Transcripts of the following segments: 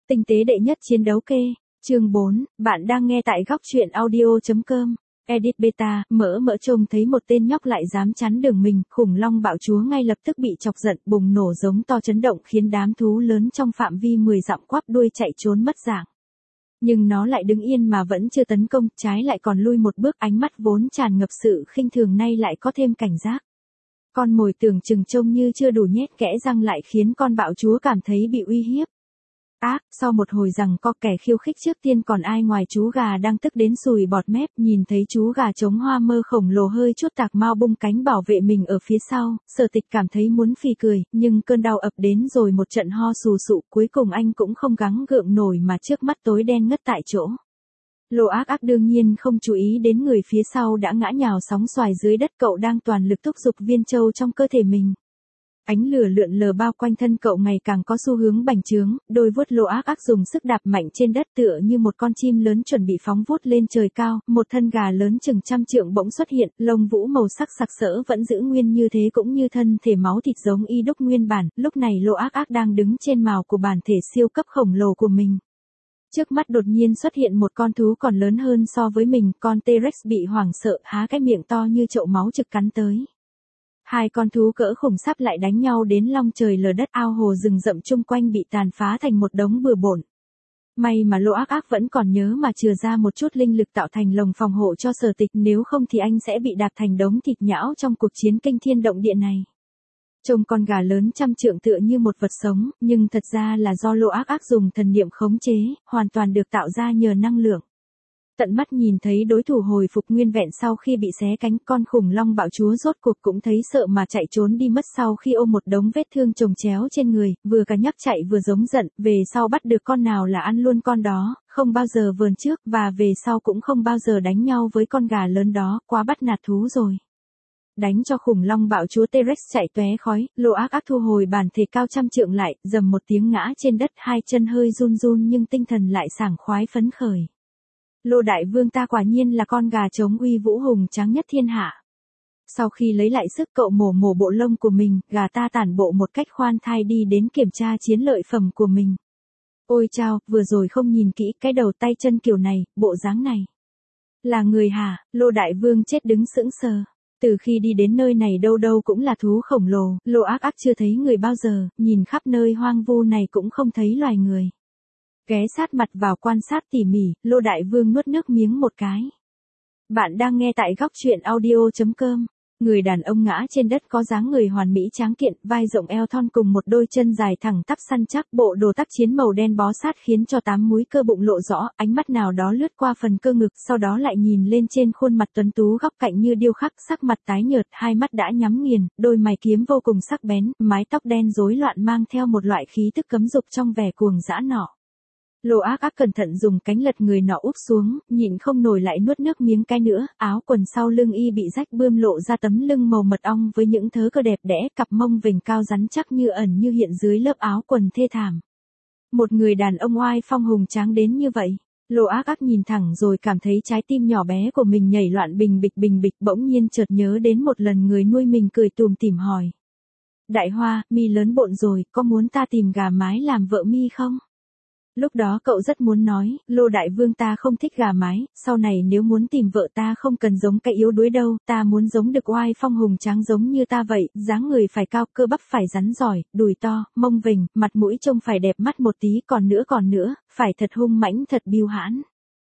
Tinh tế đệ nhất chiến đấu kê, chương 4, bạn đang nghe tại góc truyện audio.com. Edit beta, mỡ trông thấy một tên nhóc lại dám chắn đường mình, khủng long bạo chúa ngay lập tức bị chọc giận, bùng nổ giống to chấn động khiến đám thú lớn trong phạm vi 10 dặm quắp đuôi chạy trốn mất dạng. Nhưng nó lại đứng yên mà vẫn chưa tấn công, trái lại còn lui một bước, ánh mắt vốn tràn ngập sự khinh thường nay lại có thêm cảnh giác. Con mồi tưởng chừng trông như chưa đủ nhét kẽ răng lại khiến con bạo chúa cảm thấy bị uy hiếp. Sau một hồi giằng co kẻ khiêu khích trước tiên còn ai ngoài chú gà đang tức đến sùi bọt mép, nhìn thấy chú gà trống hoa mơ khổng lồ hơi chút tạc mau bung cánh bảo vệ mình ở phía sau, Sở Tịch cảm thấy muốn phì cười, nhưng cơn đau ập đến rồi một trận ho sù sụ, cuối cùng anh cũng không gắng gượng nổi mà trước mắt tối đen ngất tại chỗ. Lô Ác đương nhiên không chú ý đến người phía sau đã ngã nhào sóng xoài dưới đất, cậu đang toàn lực thúc giục viên châu trong cơ thể mình. Ánh lửa lượn lờ bao quanh thân cậu ngày càng có xu hướng bành trướng, đôi vuốt Lô Ác dùng sức đạp mạnh trên đất tựa như một con chim lớn chuẩn bị phóng vút lên trời cao, một thân gà lớn chừng 100 trượng bỗng xuất hiện, lông vũ màu sắc sặc sỡ vẫn giữ nguyên như thế cũng như thân thể máu thịt giống y đúc nguyên bản, lúc này Lô Ác đang đứng trên mào của bản thể siêu cấp khổng lồ của mình. Trước mắt đột nhiên xuất hiện một con thú còn lớn hơn so với mình, con T-Rex bị hoảng sợ há cái miệng to như chậu máu trực cắn tới. Hai con thú cỡ khủng sắp lại đánh nhau đến long trời lở đất, ao hồ rừng rậm chung quanh bị tàn phá thành một đống bừa bộn. May mà Lô Ác vẫn còn nhớ mà chừa ra một chút linh lực tạo thành lồng phòng hộ cho Sở Tịch, nếu không thì anh sẽ bị đạp thành đống thịt nhão trong cuộc chiến kinh thiên động địa này. Trông con gà lớn 100 trượng tựa như một vật sống, nhưng thật ra là do Lô Ác dùng thần niệm khống chế, hoàn toàn được tạo ra nhờ năng lượng. Tận mắt nhìn thấy đối thủ hồi phục nguyên vẹn sau khi bị xé cánh, con khủng long bạo chúa rốt cuộc cũng thấy sợ mà chạy trốn đi mất sau khi ôm một đống vết thương chồng chéo trên người, vừa cả nhắc chạy vừa giống giận, về sau bắt được con nào là ăn luôn con đó, không bao giờ vờn trước và về sau cũng không bao giờ đánh nhau với con gà lớn đó, quá bắt nạt thú rồi. Đánh cho khủng long bạo chúa T-Rex chạy tóe khói, Lô Ác thu hồi bản thể cao 100 trượng lại, dầm một tiếng ngã trên đất, hai chân hơi run run nhưng tinh thần lại sảng khoái phấn khởi. Lô đại vương ta quả nhiên là con gà trống uy vũ hùng tráng nhất thiên hạ. Sau khi lấy lại sức cậu mổ bộ lông của mình, gà ta tản bộ một cách khoan thai đi đến kiểm tra chiến lợi phẩm của mình. Ôi chao, vừa rồi không nhìn kỹ cái đầu tay chân kiểu này, bộ dáng này. Là người hả? Lô đại vương chết đứng sững sờ. Từ khi đi đến nơi này đâu đâu cũng là thú khổng lồ, Lô Ác chưa thấy người bao giờ, nhìn khắp nơi hoang vu này cũng không thấy loài người. Ghé sát mặt vào quan sát tỉ mỉ, Lô đại vương nuốt nước miếng một cái. Bạn đang nghe tại góc truyện audio.com. Người đàn ông ngã trên đất có dáng người hoàn mỹ tráng kiện, vai rộng eo thon cùng một đôi chân dài thẳng tắp săn chắc, bộ đồ tác chiến màu đen bó sát khiến cho 8 múi cơ bụng lộ rõ, ánh mắt nào đó lướt qua phần cơ ngực, sau đó lại nhìn lên trên khuôn mặt tuấn tú góc cạnh như điêu khắc, sắc mặt tái nhợt, hai mắt đã nhắm nghiền, đôi mày kiếm vô cùng sắc bén, mái tóc đen rối loạn mang theo một loại khí tức cấm dục trong vẻ cuồng dã nọ. Lô Ác cẩn thận dùng cánh lật người nọ úp xuống, nhịn không nổi lại nuốt nước miếng cái nữa, áo quần sau lưng y bị rách bươm lộ ra tấm lưng màu mật ong với những thớ cơ đẹp đẽ, cặp mông vểnh cao rắn chắc như ẩn như hiện dưới lớp áo quần thê thảm. Một người đàn ông oai phong hùng tráng đến như vậy. Lô Ác nhìn thẳng rồi cảm thấy trái tim nhỏ bé của mình nhảy loạn bình bịch, bỗng nhiên chợt nhớ đến một lần người nuôi mình cười tủm tỉm hỏi. Đại Hoa, mi lớn bộn rồi, có muốn ta tìm gà mái làm vợ mi không? Lúc đó cậu rất muốn nói, Lô đại vương ta không thích gà mái, sau này nếu muốn tìm vợ ta không cần giống cái yếu đuối đâu, ta muốn giống được oai phong hùng tráng giống như ta vậy, dáng người phải cao, cơ bắp phải rắn giỏi, đùi to, mông vềnh, mặt mũi trông phải đẹp mắt một tí, còn nữa, phải thật hung mãnh thật biêu hãn.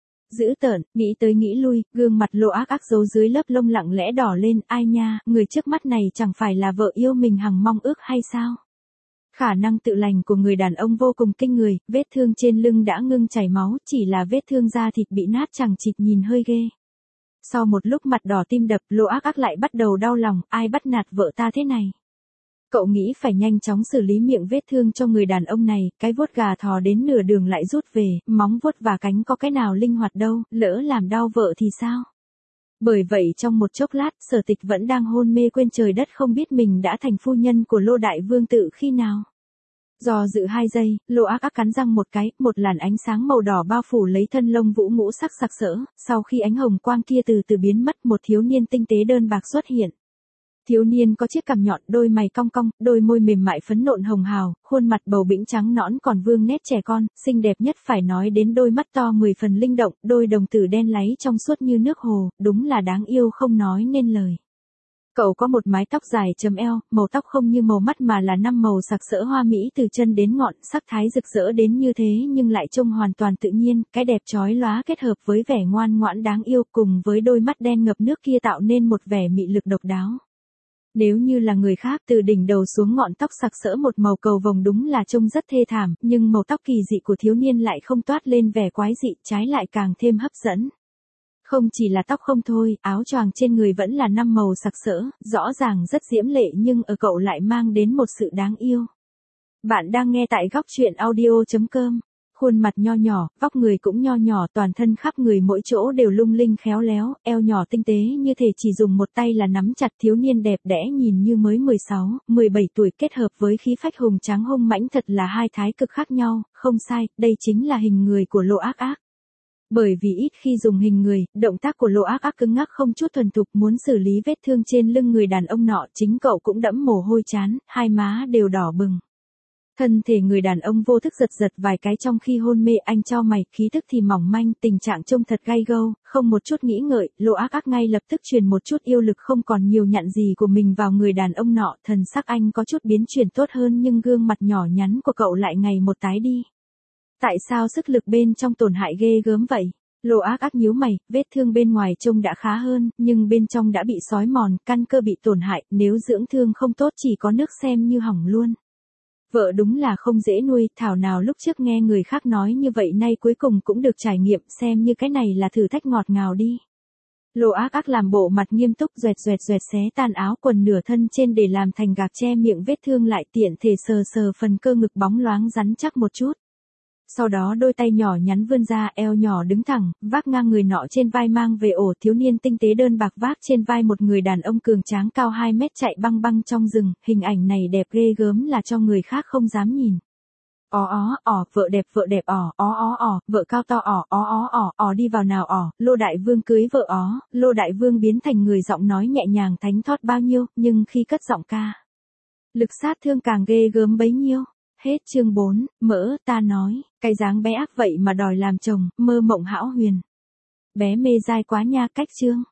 Dữ tợn, nghĩ tới nghĩ lui, gương mặt Lô Ác giấu dưới lớp lông lặng lẽ đỏ lên, ai nha, người trước mắt này chẳng phải là vợ yêu mình hằng mong ước hay sao? Khả năng tự lành của người đàn ông vô cùng kinh người, vết thương trên lưng đã ngưng chảy máu, chỉ là vết thương da thịt bị nát chẳng chịt nhìn hơi ghê. Sau một lúc mặt đỏ tim đập, Lô Ác lại bắt đầu đau lòng, ai bắt nạt vợ ta thế này? Cậu nghĩ phải nhanh chóng xử lý miệng vết thương cho người đàn ông này, cái vuốt gà thò đến nửa đường lại rút về, móng vuốt và cánh có cái nào linh hoạt đâu, lỡ làm đau vợ thì sao? Bởi vậy trong một chốc lát, Sở Tịch vẫn đang hôn mê quên trời đất không biết mình đã thành phu nhân của Lô đại vương tự khi nào. Do dự 2 giây, Lô Ác cắn răng một cái, một làn ánh sáng màu đỏ bao phủ lấy thân lông vũ ngũ sắc sặc sỡ, sau khi ánh hồng quang kia từ từ biến mất, một thiếu niên tinh tế đơn bạc xuất hiện. Thiếu niên có chiếc cằm nhọn, đôi mày cong cong, đôi môi mềm mại phấn nộn hồng hào, khuôn mặt bầu bĩnh trắng nõn còn vương nét trẻ con, xinh đẹp nhất phải nói đến đôi mắt to 10 phần linh động, đôi đồng tử đen láy trong suốt như nước hồ, đúng là đáng yêu không nói nên lời. Cậu có một mái tóc dài chấm eo, màu tóc không như màu mắt mà là 5 màu sặc sỡ hoa mỹ từ chân đến ngọn, sắc thái rực rỡ đến như thế nhưng lại trông hoàn toàn tự nhiên, cái đẹp chói lóa kết hợp với vẻ ngoan ngoãn đáng yêu cùng với đôi mắt đen ngập nước kia tạo nên một vẻ mị lực độc đáo. Nếu như là người khác từ đỉnh đầu xuống ngọn tóc sặc sỡ một màu cầu vồng đúng là trông rất thê thảm, nhưng màu tóc kỳ dị của thiếu niên lại không toát lên vẻ quái dị, trái lại càng thêm hấp dẫn. Không chỉ là tóc không thôi, áo choàng trên người vẫn là 5 màu sặc sỡ, rõ ràng rất diễm lệ nhưng ở cậu lại mang đến một sự đáng yêu. Bạn đang nghe tại góc truyện audio.com. Khuôn mặt nho nhỏ, vóc người cũng nho nhỏ, toàn thân khắp người mỗi chỗ đều lung linh khéo léo, eo nhỏ tinh tế như thể chỉ dùng một tay là nắm chặt. Thiếu niên đẹp đẽ nhìn như mới 16, 17 tuổi kết hợp với khí phách hùng tráng hung mãnh thật là hai thái cực khác nhau, không sai, đây chính là hình người của Lộ Ác Ác. Bởi vì ít khi dùng hình người, động tác của Lộ Ác Ác cứng ngắc không chút thuần thục, muốn xử lý vết thương trên lưng người đàn ông nọ, chính cậu cũng đẫm mồ hôi chán, hai má đều đỏ bừng. Thân thể người đàn ông vô thức giật giật vài cái trong khi hôn mê, anh chau mày, khí tức thì mỏng manh, tình trạng trông thật gay gâu, không một chút nghĩ ngợi, Lộ Ác Ác ngay lập tức truyền một chút yêu lực không còn nhiều nhặn gì của mình vào người đàn ông nọ, thần sắc anh có chút biến chuyển tốt hơn nhưng gương mặt nhỏ nhắn của cậu lại ngày một tái đi. Tại sao sức lực bên trong tổn hại ghê gớm vậy? Lộ Ác Ác nhíu mày, vết thương bên ngoài trông đã khá hơn, nhưng bên trong đã bị xói mòn, căn cơ bị tổn hại, nếu dưỡng thương không tốt chỉ có nước xem như hỏng luôn. Vợ đúng là không dễ nuôi, thảo nào lúc trước nghe người khác nói như vậy nay cuối cùng cũng được trải nghiệm, xem như cái này là thử thách ngọt ngào đi. Lộ Ác Ác làm bộ mặt nghiêm túc, xoẹt xé tan áo quần nửa thân trên để làm thành gạc che miệng vết thương lại, tiện thể sờ sờ phần cơ ngực bóng loáng rắn chắc một chút. Sau đó đôi tay nhỏ nhắn vươn ra, eo nhỏ đứng thẳng, vác ngang người nọ trên vai mang về ổ. Thiếu niên tinh tế đơn bạc vác trên vai một người đàn ông cường tráng cao 2 mét chạy băng băng trong rừng, hình ảnh này đẹp ghê gớm là cho người khác không dám nhìn. Vợ đẹp vợ cao to đi vào nào Lô Đại Vương cưới vợ Lô Đại Vương biến thành người giọng nói nhẹ nhàng thánh thót bao nhiêu, nhưng khi cất giọng ca, lực sát thương càng ghê gớm bấy nhiêu. Hết chương 4, mỡ, ta nói, cái dáng bé ác vậy mà đòi làm chồng, mơ mộng hão huyền. Bé mê dai quá nha, cách chương.